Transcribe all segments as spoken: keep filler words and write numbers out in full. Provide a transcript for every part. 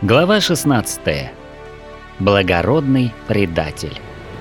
Глава шестнадцатая. Благородный предатель.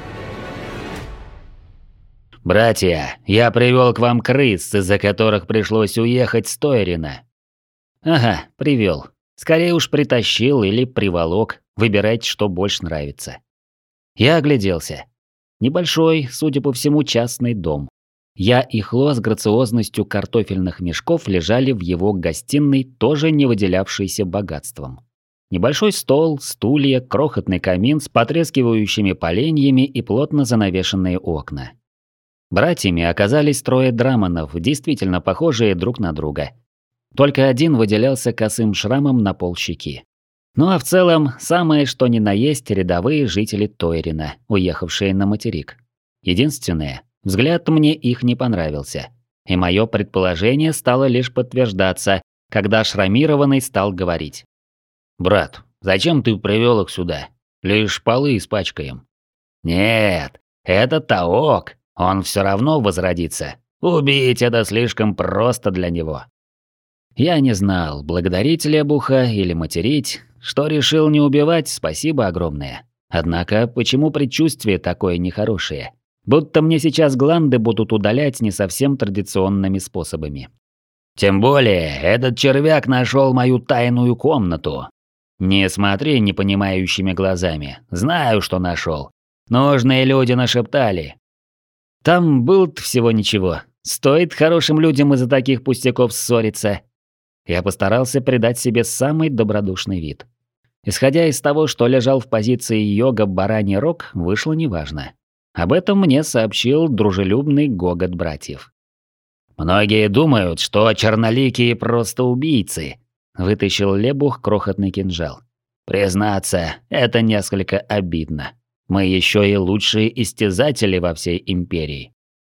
«Братья, я привел к вам крыс, из-за которых пришлось уехать с Тойрина». «Ага, привел. Скорее уж притащил или приволок. Выбирайте, что больше нравится». Я огляделся. Небольшой, судя по всему, частный дом. Я и Хло с грациозностью картофельных мешков лежали в его гостиной, тоже не выделявшейся богатством. Небольшой стол, стулья, крохотный камин с потрескивающими поленьями и плотно занавешенные окна. Братьями оказались трое драманов, действительно похожие друг на друга. Только один выделялся косым шрамом на полщеки. Ну а в целом, самое что ни на есть рядовые жители Тойрина, уехавшие на материк. Единственное, взгляд мне их не понравился. И мое предположение стало лишь подтверждаться, когда шрамированный стал говорить. «Брат, зачем ты привел их сюда? Лишь полы испачкаем». «Нет, это Таок, он все равно возродится. Убить это слишком просто для него». Я не знал, благодарить Лебуха или материть. Что решил не убивать, спасибо огромное. Однако, почему предчувствие такое нехорошее? Будто мне сейчас гланды будут удалять не совсем традиционными способами. «Тем более, этот червяк нашел мою тайную комнату». «Не смотри непонимающими глазами. Знаю, что нашел. Нужные люди нашептали». «Там было-то всего ничего. Стоит хорошим людям из-за таких пустяков ссориться». Я постарался придать себе самый добродушный вид. Исходя из того, что лежал в позиции йога бараний рог, вышло неважно. Об этом мне сообщил дружелюбный гогот братьев. «Многие думают, что черноликие просто убийцы», — вытащил Лебух крохотный кинжал. «Признаться, это несколько обидно. Мы еще и лучшие истязатели во всей империи».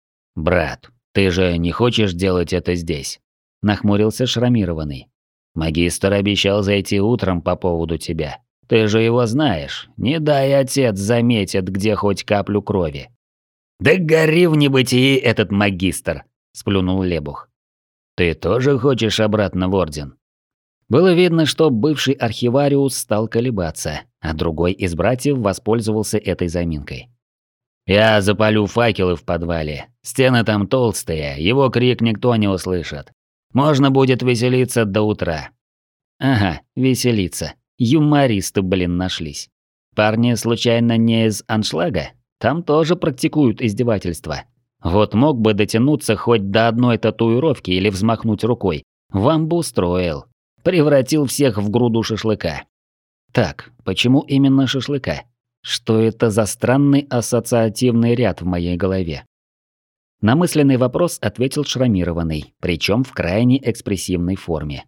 «Брат, ты же не хочешь делать это здесь?» — нахмурился шрамированный. «Магистр обещал зайти утром по поводу тебя. Ты же его знаешь. Не дай отец заметит, где хоть каплю крови». «Да гори в небытии этот магистр!» — сплюнул Лебух. «Ты тоже хочешь обратно в Орден?» Было видно, что бывший архивариус стал колебаться, а другой из братьев воспользовался этой заминкой. «Я запалю факелы в подвале. Стены там толстые, его крик никто не услышит. Можно будет веселиться до утра». Ага, веселиться. Юмористы, блин, нашлись. Парни случайно не из аншлага? Там тоже практикуют издевательства. Вот мог бы дотянуться хоть до одной татуировки или взмахнуть рукой. Вам бы устроил. Превратил всех в груду шашлыка. Так, почему именно шашлыка? Что это за странный ассоциативный ряд в моей голове? На мысленный вопрос ответил шрамированный, причем в крайне экспрессивной форме.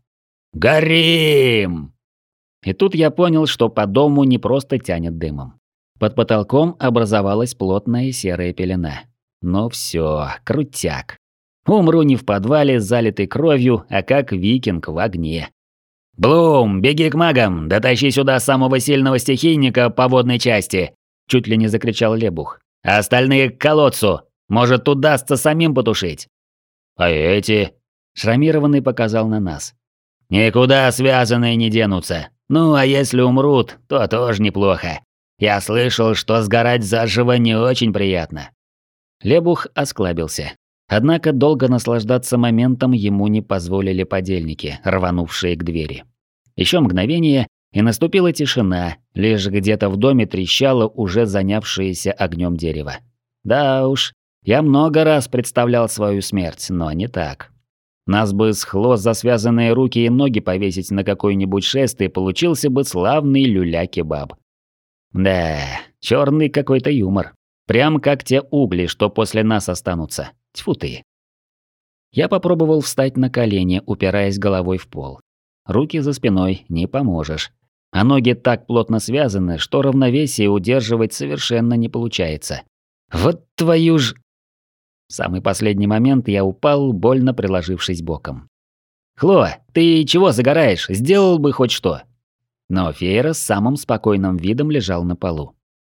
«Горим!» И тут я понял, что по дому не просто тянет дымом. Под потолком образовалась плотная серая пелена. Ну все, крутяк. Умру не в подвале, залитой кровью, а как викинг в огне. «Блум, беги к магам, дотащи сюда самого сильного стихийника по водной части!» Чуть ли не закричал Лебух. «А остальные к колодцу! Может, удастся самим потушить!» «А эти?» Шрамированный показал на нас. «Никуда связанные не денутся. Ну, а если умрут, то тоже неплохо. Я слышал, что сгорать заживо не очень приятно». Лебух осклабился. Однако долго наслаждаться моментом ему не позволили подельники, рванувшие к двери. Еще мгновение, и наступила тишина, лишь где-то в доме трещало уже занявшееся огнем дерево. Да уж, я много раз представлял свою смерть, но не так. Нас бы с Хло за связанные руки и ноги повесить на какой-нибудь шест, и получился бы славный люля-кебаб. Да, черный какой-то юмор. Прям как те угли, что после нас останутся. Тьфу ты. Я попробовал встать на колени, упираясь головой в пол. Руки за спиной, не поможешь. А ноги так плотно связаны, что равновесие удерживать совершенно не получается. Вот твою ж... В самый последний момент я упал, больно приложившись боком. «Хло, ты чего загораешь? Сделал бы хоть что!» Но Фейра с самым спокойным видом лежал на полу.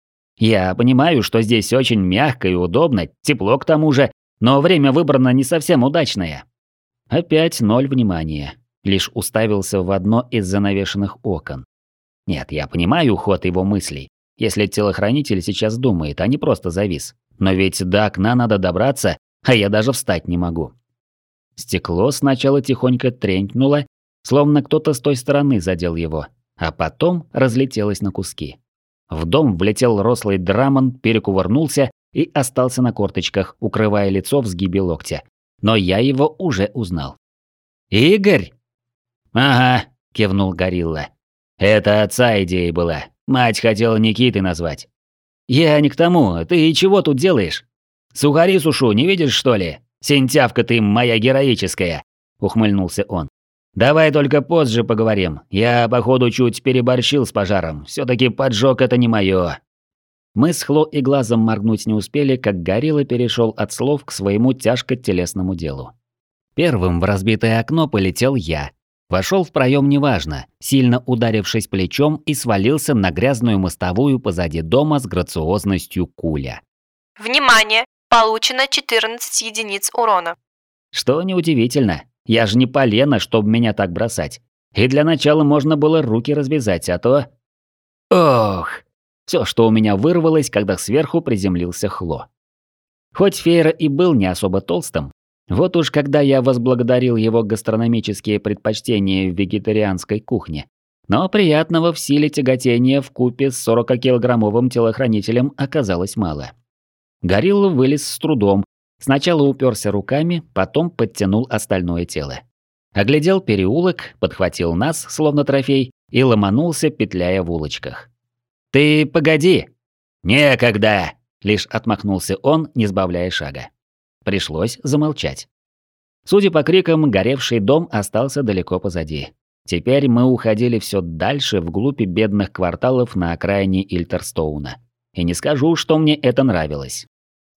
«Я понимаю, что здесь очень мягко и удобно, тепло к тому же, но время выбрано не совсем удачное». Опять ноль внимания. Лишь уставился в одно из занавешенных окон. Нет, я понимаю ход его мыслей. Если телохранитель сейчас думает, а не просто завис. Но ведь до окна надо добраться, а я даже встать не могу. Стекло сначала тихонько тренькнуло, словно кто-то с той стороны задел его, а потом разлетелось на куски. В дом влетел рослый Драмон, перекувырнулся и остался на корточках, укрывая лицо в сгибе локтя. Но я его уже узнал. «Игорь?» «Ага», – кивнул Горилла. «Это отца идея была. Мать хотела Никитой назвать». «Я не к тому. Ты чего тут делаешь? Сухари сушу, не видишь, что ли? Сентявка ты моя героическая», – ухмыльнулся он. «Давай только позже поговорим. Я, походу, чуть переборщил с пожаром. Все-таки поджог это не мое». Мы с Хло и глазом моргнуть не успели, как Горилла перешел от слов к своему тяжко-телесному делу. Первым в разбитое окно полетел я. Вошел в проем неважно, сильно ударившись плечом и свалился на грязную мостовую позади дома с грациозностью куля. Внимание! Получено четырнадцать единиц урона. Что неудивительно. Я же не полено, чтобы меня так бросать. И для начала можно было руки развязать, а то... Ох! Все, что у меня вырвалось, когда сверху приземлился Хло. Хоть Фейра и был не особо толстым, вот уж когда я возблагодарил его гастрономические предпочтения в вегетарианской кухне, но приятного в силе тяготения вкупе с сорокакилограммовым телохранителем оказалось мало. Горилла вылез с трудом, сначала уперся руками, потом подтянул остальное тело. Оглядел переулок, подхватил нас, словно трофей, и ломанулся, петляя в улочках. «Ты погоди!» «Некогда!» – лишь отмахнулся он, не сбавляя шага. Пришлось замолчать. Судя по крикам, горевший дом остался далеко позади. Теперь мы уходили все дальше вглубь бедных кварталов на окраине Ильтерстоуна. И не скажу, что мне это нравилось.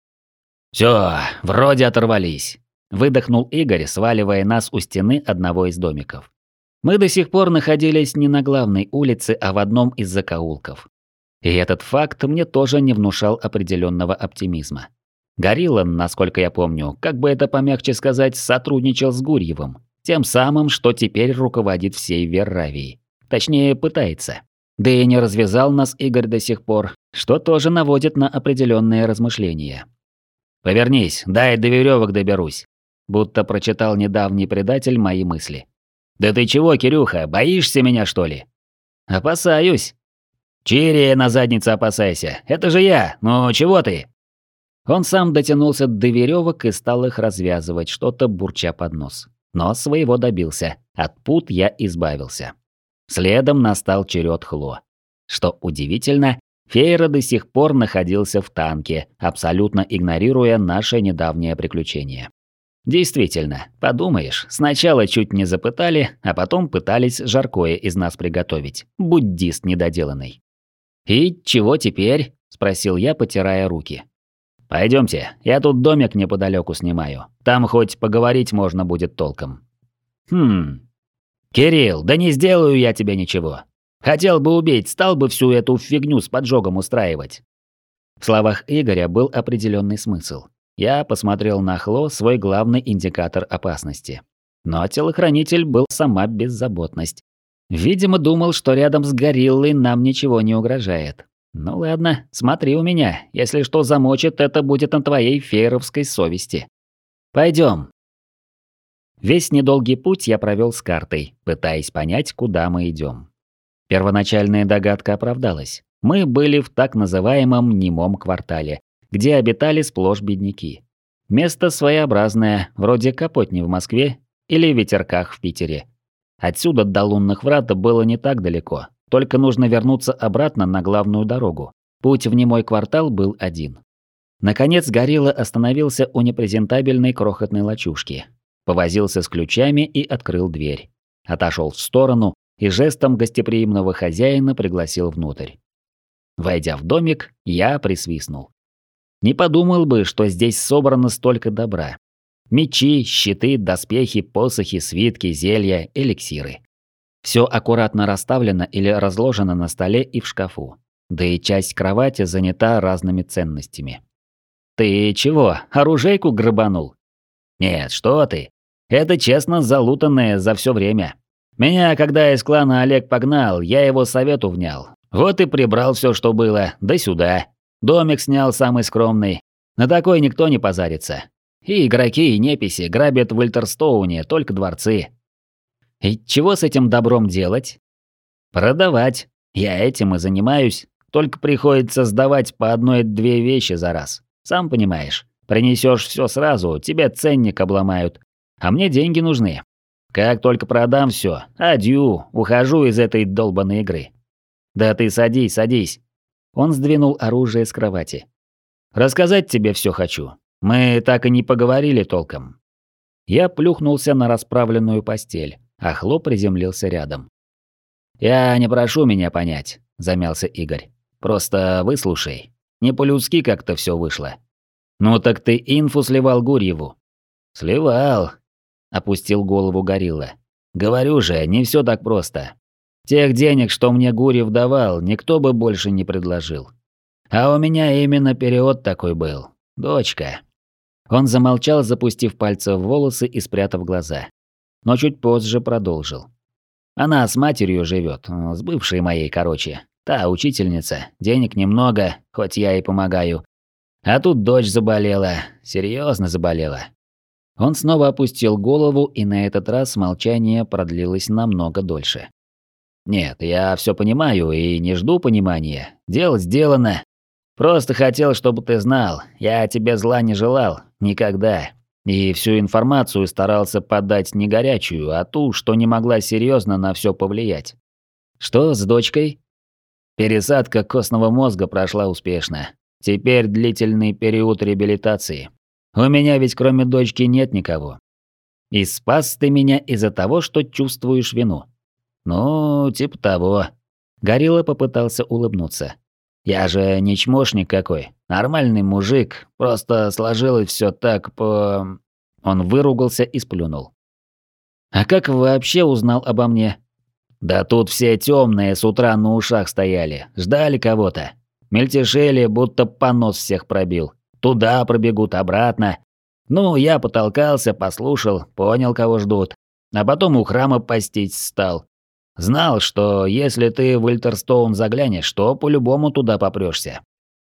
«Всё, вроде оторвались», – выдохнул Игорь, сваливая нас у стены одного из домиков. Мы до сих пор находились не на главной улице, а в одном из закоулков. И этот факт мне тоже не внушал определенного оптимизма. Горилла, насколько я помню, как бы это помягче сказать, сотрудничал с Гурьевым, тем самым, что теперь руководит всей Верравией. Точнее, пытается. Да и не развязал нас Игорь до сих пор, что тоже наводит на определенные размышления. «Повернись, дай до веревок доберусь», будто прочитал недавний предатель мои мысли. «Да ты чего, Кирюха, боишься меня, что ли?» «Опасаюсь». «Чири на заднице опасайся, это же я, ну чего ты?» Он сам дотянулся до веревок и стал их развязывать, что-то бурча под нос. Но своего добился, от пут я избавился. Следом настал черед Хло. Что удивительно, Фейра до сих пор находился в танке, абсолютно игнорируя наше недавнее приключение. Действительно, подумаешь, сначала чуть не запытали, а потом пытались жаркое из нас приготовить. Буддист недоделанный. «И чего теперь?» – спросил я, потирая руки. «Пойдемте, я тут домик неподалеку снимаю. Там хоть поговорить можно будет толком». «Хм... Кирилл, да не сделаю я тебе ничего. Хотел бы убить, стал бы всю эту фигню с поджогом устраивать». В словах Игоря был определенный смысл. Я посмотрел на Хло, свой главный индикатор опасности. Но телохранитель был сама беззаботность. Видимо, думал, что рядом с гориллой нам ничего не угрожает. Ну ладно, смотри у меня. Если что замочит, это будет на твоей фейровской совести. Пойдем. Весь недолгий путь я провел с картой, пытаясь понять, куда мы идем. Первоначальная догадка оправдалась. Мы были в так называемом немом квартале, где обитали сплошь бедняки. Место своеобразное, вроде Капотни в Москве или Ветерках в Питере. Отсюда до лунных врат было не так далеко, только нужно вернуться обратно на главную дорогу. Путь в немой квартал был один. Наконец Горилла остановился у непрезентабельной крохотной лачушки. Повозился с ключами и открыл дверь. Отошел в сторону и жестом гостеприимного хозяина пригласил внутрь. Войдя в домик, я присвистнул. Не подумал бы, что здесь собрано столько добра. Мечи, щиты, доспехи, посохи, свитки, зелья, эликсиры. Все аккуратно расставлено или разложено на столе и в шкафу. Да и часть кровати занята разными ценностями. «Ты чего, оружейку грабанул?» «Нет, что ты. Это честно залутанное за все время. Меня, когда из клана Олег погнал, я его совету внял. Вот и прибрал все, что было, да сюда. Домик снял самый скромный. На такой никто не позарится. И игроки, и неписи грабят в Ультерстоуне только дворцы. И чего с этим добром делать? Продавать. Я этим и занимаюсь. Только приходится сдавать по одной-две вещи за раз. Сам понимаешь, принесешь все сразу, тебе ценник обломают. А мне деньги нужны. Как только продам все, адью, ухожу из этой долбанной игры. Да ты садись, садись. Он сдвинул оружие с кровати. Рассказать тебе все хочу. Мы так и не поговорили толком. Я плюхнулся на расправленную постель, а Хло приземлился рядом. «Я не прошу меня понять», – замялся Игорь. «Просто выслушай. Не по-людски как-то все вышло». «Ну так ты инфу сливал Гурьеву». «Сливал», – опустил голову Горилла. «Говорю же, не все так просто. Тех денег, что мне Гурьев давал, никто бы больше не предложил. А у меня именно период такой был. Дочка». Он замолчал, запустив пальцы в волосы и спрятав глаза. Но чуть позже продолжил. Она с матерью живет, с бывшей моей, короче. Та учительница, денег немного, хоть я и помогаю. А тут дочь заболела, серьезно заболела. Он снова опустил голову, и на этот раз молчание продлилось намного дольше. Нет, я все понимаю и не жду понимания. Дело сделано. Просто хотел, чтобы ты знал, я тебе зла не желал, никогда. И всю информацию старался подать не горячую, а ту, что не могла серьезно на все повлиять. Что с дочкой? Пересадка костного мозга прошла успешно. Теперь длительный период реабилитации. У меня ведь кроме дочки нет никого. И спас ты меня из-за того, что чувствуешь вину. Ну, типа того. Горилла попытался улыбнуться. Я же не чмошник какой, нормальный мужик, просто сложилось все так по... Он выругался и сплюнул. А как вообще узнал обо мне? Да тут все темные с утра на ушах стояли, ждали кого-то. Мельтешели, будто понос всех пробил. Туда пробегут, обратно. Ну, я потолкался, послушал, понял, кого ждут. А потом у храма постить стал. Знал, что если ты в Ультерстоун заглянешь, то по-любому туда попрёшься.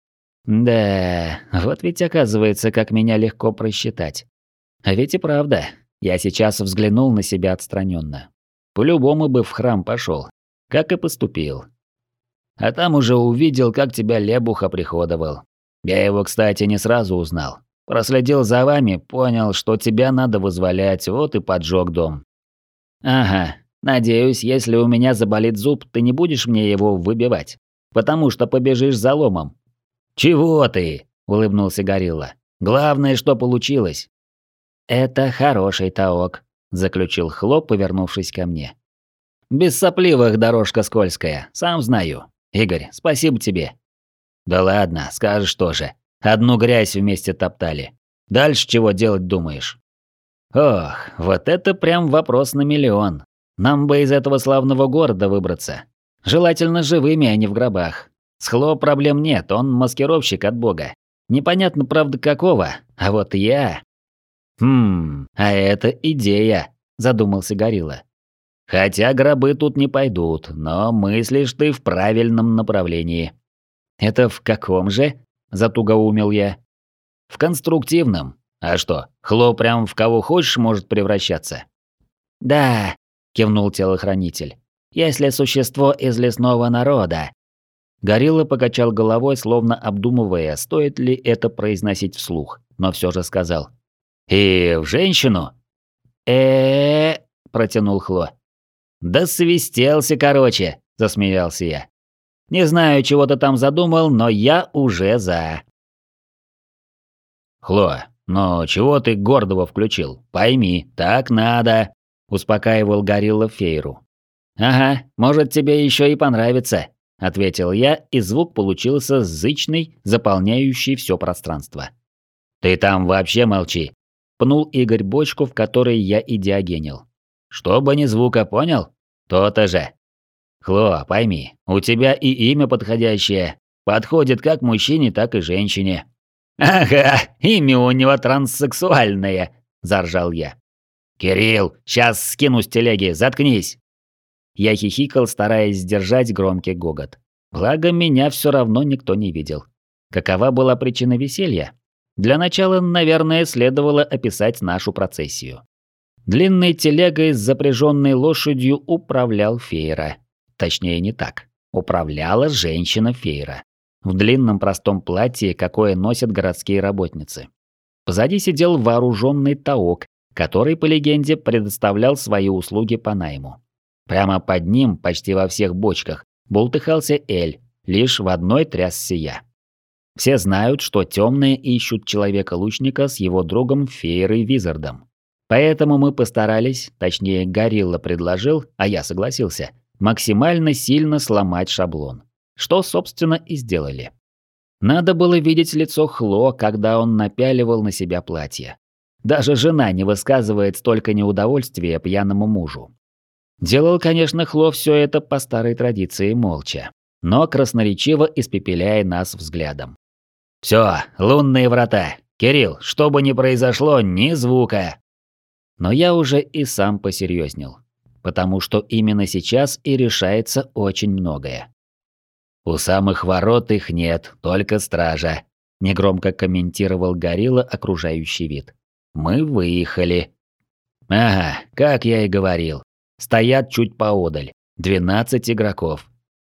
Да, вот ведь оказывается, как меня легко просчитать. А ведь и правда, я сейчас взглянул на себя отстраненно. По-любому бы в храм пошел, как и поступил. А там уже увидел, как тебя Лебуха приходовал. Я его, кстати, не сразу узнал. Проследил за вами, понял, что тебя надо вызволять, вот и поджег дом. Ага. Надеюсь, если у меня заболит зуб, ты не будешь мне его выбивать, потому что побежишь за ломом. Чего ты? Улыбнулся Горилла. Главное, что получилось. Это хороший таок, заключил Хло, повернувшись ко мне. Без сопливых дорожка скользкая, сам знаю. Игорь, спасибо тебе. Да ладно, скажешь тоже. Одну грязь вместе топтали. Дальше чего делать думаешь? Ох, вот это прям вопрос на миллион. Нам бы из этого славного города выбраться. Желательно живыми, а не в гробах. С Хло проблем нет, он маскировщик от бога. Непонятно, правда, какого, а вот я... Хм, а это идея, задумался Горилла. Хотя гробы тут не пойдут, но мыслишь ты в правильном направлении. Это в каком же? Затугоумил я. В конструктивном. А что, Хло прям в кого хочешь может превращаться? Да, кивнул телохранитель. Если существо из лесного народа. Горилла покачал головой, словно обдумывая, стоит ли это произносить вслух, но все же сказал. И в женщину? э протянул Хло. Да свистелся, короче, засмеялся я. Не знаю, чего ты там задумал, но я уже за. Хло, но чего ты гордого включил? Пойми, так надо. Успокаивал Горилла Фейру. «Ага, может тебе еще и понравится», – ответил я, и звук получился зычный, заполняющий все пространство. «Ты там вообще молчи», – пнул Игорь бочку, в которой я и диагенил. «Чтобы ни звука, понял? То-то же». «Хло, пойми, у тебя и имя подходящее, подходит как мужчине, так и женщине». «Ага, имя у него транссексуальное», – заржал я. «Кирилл, сейчас скину с телеги, заткнись!» Я хихикал, стараясь сдержать громкий гогот. Благо, меня все равно никто не видел. Какова была причина веселья? Для начала, наверное, следовало описать нашу процессию. Длинной телегой с запряженной лошадью управлял Фейра. Точнее, не так. Управляла женщина Фейра. В длинном простом платье, какое носят городские работницы. Позади сидел вооруженный Таок, который, по легенде, предоставлял свои услуги по найму. Прямо под ним, почти во всех бочках, бултыхался Эль, лишь в одной трясся я. Все знают, что темные ищут человека-лучника с его другом Фейрой Визардом. Поэтому мы постарались, точнее Горилла предложил, а я согласился, максимально сильно сломать шаблон. Что, собственно, и сделали. Надо было видеть лицо Хло, когда он напяливал на себя платье. Даже жена не высказывает столько неудовольствия пьяному мужу. Делал, конечно, Хло все это по старой традиции молча, но красноречиво испепеляя нас взглядом. «Все, лунные врата. Кирилл, что бы ни произошло, ни звука!» Но я уже и сам посерьезнел, потому что именно сейчас и решается очень многое. «У самых ворот их нет, только стража», – негромко комментировал Горилла окружающий вид. «Мы выехали». «Ага, как я и говорил. Стоят чуть поодаль. двенадцать игроков».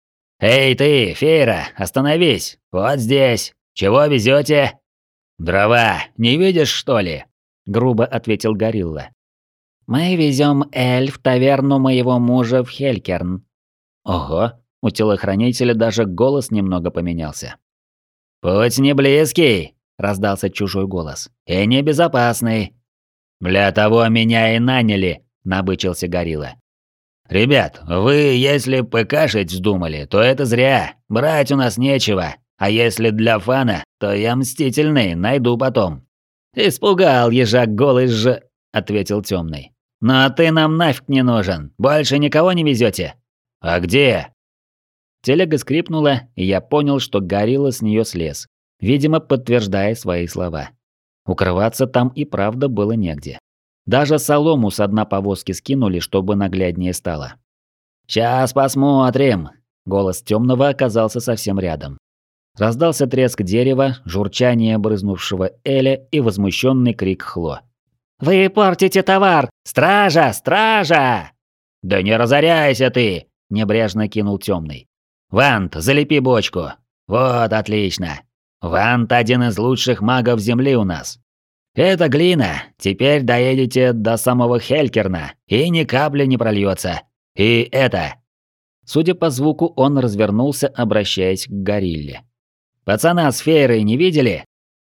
«Эй ты, Фейра, остановись! Вот здесь! Чего везете?» «Дрова, не видишь, что ли?» – грубо ответил Горилла. «Мы везем Эль в таверну моего мужа в Хелькерн». Ого, у телохранителя даже голос немного поменялся. «Путь не близкий», – раздался чужой голос, – «и небезопасный». «Для того меня и наняли», – набычился Горилла. «Ребят, вы, если пыкашить вздумали, то это зря. Брать у нас нечего. А если для фана, то я мстительный, найду потом». «Испугал ежак голый ж...» – ответил темный. «Но ты нам нафиг не нужен. Больше никого не везете?» «А где?» Телега скрипнула, и я понял, что Горилла с нее слез, видимо, подтверждая свои слова. Укрываться там и правда было негде. Даже солому с дна повозки скинули, чтобы нагляднее стало. «Сейчас посмотрим!» Голос темного оказался совсем рядом. Раздался треск дерева, журчание брызнувшего Эля и возмущенный крик Хло. «Вы портите товар! Стража! Стража!» «Да не разоряйся ты!» – небрежно кинул темный. «Вант, залепи бочку!» «Вот, отлично! Вант – один из лучших магов Земли у нас. Это глина, теперь доедете до самого Хелькерна, и ни капли не прольется. И это...» Судя по звуку, он развернулся, обращаясь к Горилле. «Пацана с Фейрой не видели?»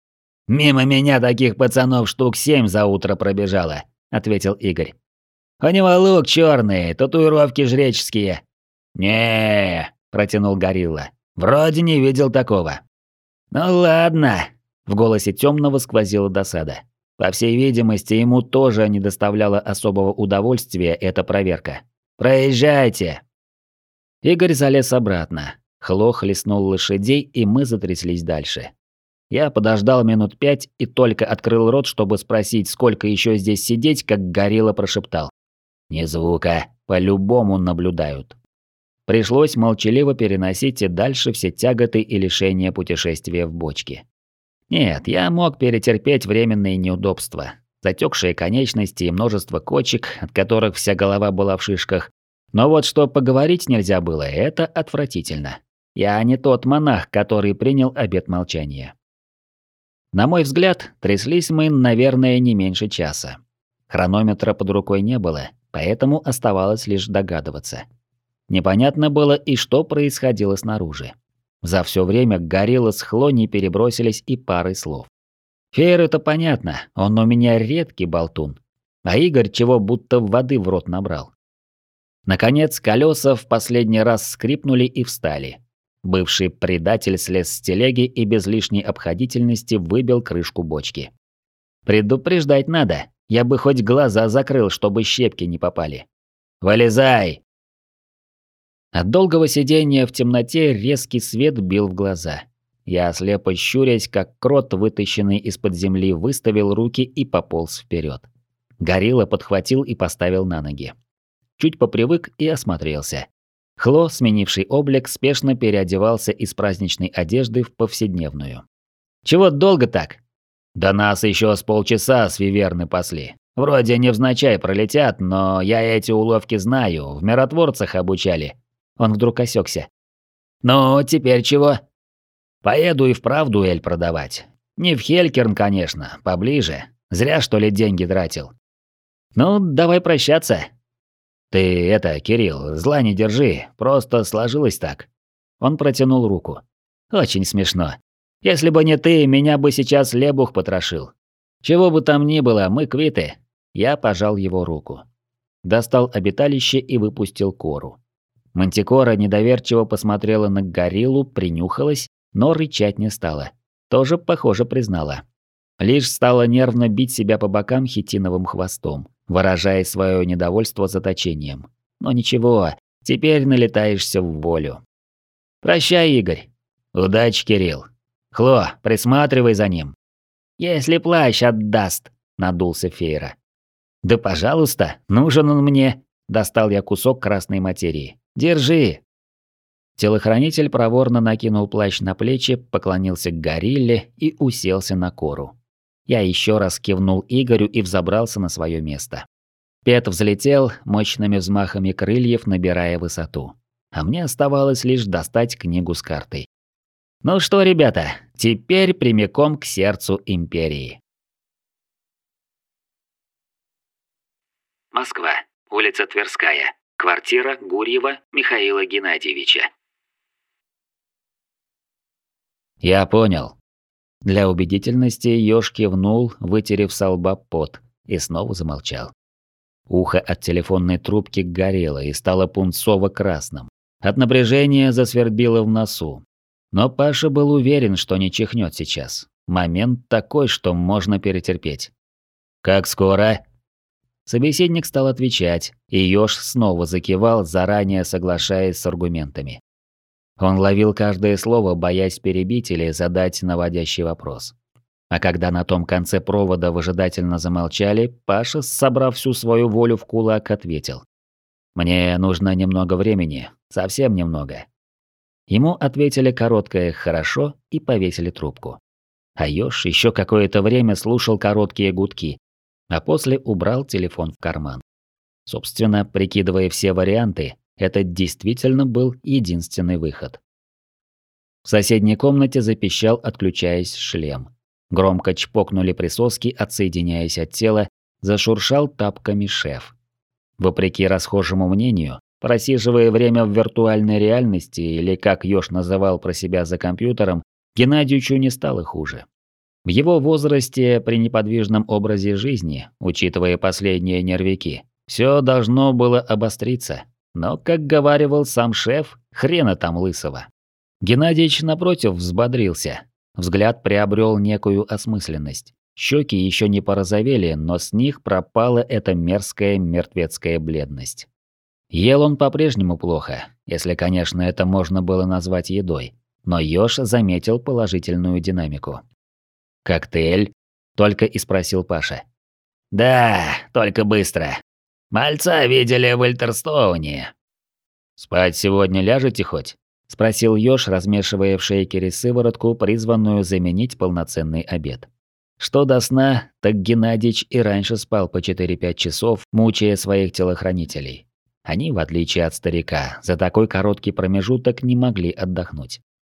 «Мимо меня таких пацанов штук семь за утро пробежало», – ответил Игорь. «У него лук черный, татуировки жреческие». «Не-е-е», протянул Горилла. «Вроде не видел такого». «Ну ладно», – в голосе темного сквозила досада. По всей видимости, ему тоже не доставляла особого удовольствия эта проверка. «Проезжайте». Игорь залез обратно. Хло хлестнул лошадей, и мы затряслись дальше. Я подождал минут пять и только открыл рот, чтобы спросить, сколько еще здесь сидеть, как Горилла прошептал. «Ни звука, по-любому наблюдают». Пришлось молчаливо переносить и дальше все тяготы и лишения путешествия в бочке. Нет, я мог перетерпеть временные неудобства. Затекшие конечности и множество кочек, от которых вся голова была в шишках. Но вот что поговорить нельзя было, это отвратительно. Я не тот монах, который принял обет молчания. На мой взгляд, тряслись мы, наверное, не меньше часа. Хронометра под рукой не было, поэтому оставалось лишь догадываться. Непонятно было и что происходило снаружи. За все время Горилла с Хло не перебросились и парой слов. Фейр это понятно, он у меня редкий болтун. А Игорь чего будто воды в рот набрал. Наконец колеса в последний раз скрипнули и встали. Бывший предатель слез с телеги и без лишней обходительности выбил крышку бочки. «Предупреждать надо, я бы хоть глаза закрыл, чтобы щепки не попали. Вылезай!» От долгого сидения в темноте резкий свет бил в глаза. Я, слепо щурясь, как крот, вытащенный из-под земли, выставил руки и пополз вперед. Горилла подхватил и поставил на ноги. чуть попривык и осмотрелся. Хло, сменивший облик, спешно переодевался из праздничной одежды в повседневную. «Чего долго так?» «Да нас еще с полчаса с виверны пасли. Вроде невзначай пролетят, но я эти уловки знаю, в миротворцах обучали». Он вдруг осекся. «Ну, теперь чего?» «Поеду и вправду эль продавать. Не в Хелькерн, конечно, поближе. Зря, что ли, деньги тратил». «Ну, давай прощаться». «Ты это, Кирилл, зла не держи, просто сложилось так». Он протянул руку. «Очень смешно. Если бы не ты, меня бы сейчас лебух потрошил. Чего бы там ни было, мы квиты». Я пожал его руку. Достал обиталище и выпустил кору. Мантикора недоверчиво посмотрела на гориллу, принюхалась, но рычать не стала. Тоже, похоже, признала. Лишь стала нервно бить себя по бокам хитиновым хвостом, выражая свое недовольство заточением. Но ничего, теперь налетаешься в волю. «Прощай, Игорь». «Удачи, Кирилл. Хло, присматривай за ним». «Если плащ отдаст», — надулся Фейра. «Да пожалуйста, нужен он мне», — достал я кусок красной материи. «Держи». Телохранитель проворно накинул плащ на плечи, поклонился к горилле и уселся на кору. Я еще раз кивнул Игорю и взобрался на свое место. Пет взлетел, мощными взмахами крыльев набирая высоту. А мне оставалось лишь достать книгу с картой. Ну что, ребята, теперь прямиком к сердцу империи. Москва. Улица Тверская. Квартира Гурьева Михаила Геннадьевича. Я понял. Для убедительности Ёж кивнул, вытерев со лба пот, и снова замолчал. Ухо от телефонной трубки горело и стало пунцово-красным. От напряжения засвербило в носу. Но Паша был уверен, что не чихнет сейчас. Момент такой, что можно перетерпеть. «Как скоро?» Собеседник стал отвечать, и Ёж снова закивал, заранее соглашаясь с аргументами. Он ловил каждое слово, боясь перебить или задать наводящий вопрос. А когда на том конце провода выжидательно замолчали, Паша, собрав всю свою волю в кулак, ответил. «Мне нужно немного времени, совсем немного». Ему ответили короткое «хорошо» и повесили трубку. А Ёж еще какое-то время слушал короткие гудки, а после убрал телефон в карман. Собственно, прикидывая все варианты, это действительно был единственный выход. В соседней комнате запищал, отключаясь, шлем. Громко чпокнули присоски, отсоединяясь от тела, зашуршал тапками шеф. Вопреки расхожему мнению, просиживая время в виртуальной реальности, или как Ёж называл про себя за компьютером, Геннадьевичу не стало хуже. В его возрасте, при неподвижном образе жизни, учитывая последние нервяки, все должно было обостриться. Но, как говаривал сам шеф, хрена там лысого. Геннадьевич, напротив, взбодрился. Взгляд приобрел некую осмысленность. Щеки еще не порозовели, но с них пропала эта мерзкая мертвецкая бледность. Ел он по-прежнему плохо, если, конечно, это можно было назвать едой. Но Ёж заметил положительную динамику. «Коктейль?» – только и спросил Паша. «Да, только быстро. Мальца видели в Эльтерстоуне». «Спать сегодня ляжете хоть?» – спросил Ёж, размешивая в шейкере сыворотку, призванную заменить полноценный обед. Что до сна, так Геннадьич и раньше спал по четыре-пять часов, мучая своих телохранителей. Они, в отличие от старика, за такой короткий промежуток не могли отдохнуть.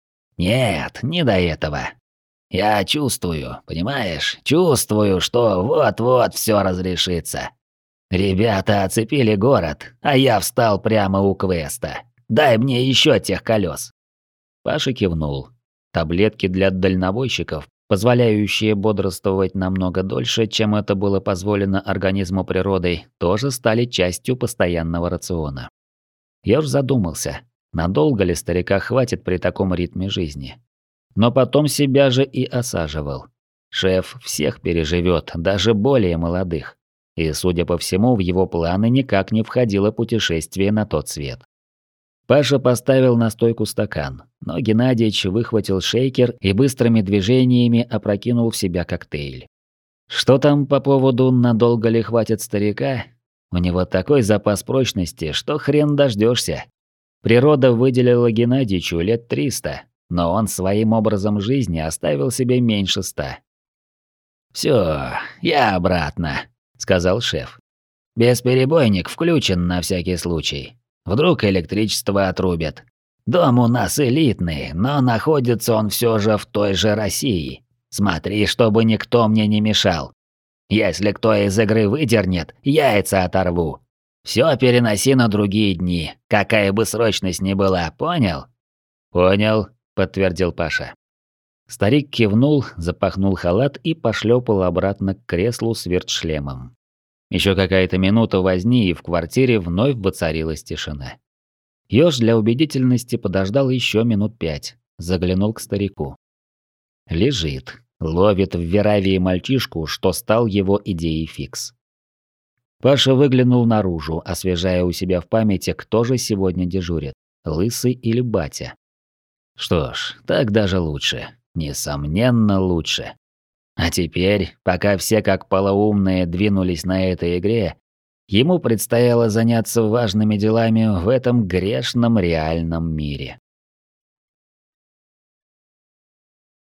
«Нет, не до этого. Я чувствую, понимаешь, чувствую, что вот-вот все разрешится. Ребята оцепили город, а я встал прямо у квеста. Дай мне еще тех колес». Паша кивнул. Таблетки для дальнобойщиков, позволяющие бодрствовать намного дольше, чем это было позволено организму природой, тоже стали частью постоянного рациона. Я уж задумался, надолго ли старика хватит при таком ритме жизни. Но потом себя же и осаживал. Шеф всех переживет, даже более молодых. И, судя по всему, в его планы никак не входило путешествие на тот свет. Паша поставил на стойку стакан, но Геннадьевич выхватил шейкер и быстрыми движениями опрокинул в себя коктейль. Что там по поводу «надолго ли хватит старика»? У него такой запас прочности, что хрен дождешься. Природа выделила Геннадичу лет триста, но он своим образом жизни оставил себе меньше ста. «Всё, я обратно», — сказал шеф. «Бесперебойник включен на всякий случай. Вдруг электричество отрубят. Дом у нас элитный, но находится он всё же в той же России. Смотри, чтобы никто мне не мешал. Если кто из игры выдернет, яйца оторву. Всё переноси на другие дни, какая бы срочность ни была, понял?» «Понял», — подтвердил Паша. Старик кивнул, запахнул халат и пошлепал обратно к креслу с вертшлемом. Еще какая-то минута возни, и в квартире вновь воцарилась тишина. Ёж для убедительности подождал еще минут пять, заглянул к старику. Лежит, ловит в Веравии мальчишку, что стал его идеей фикс. Паша выглянул наружу, освежая у себя в памяти, кто же сегодня дежурит, Лысый или Батя. Что ж, так даже лучше. Несомненно, лучше. А теперь, пока все как полоумные двинулись на этой игре, ему предстояло заняться важными делами в этом грешном реальном мире.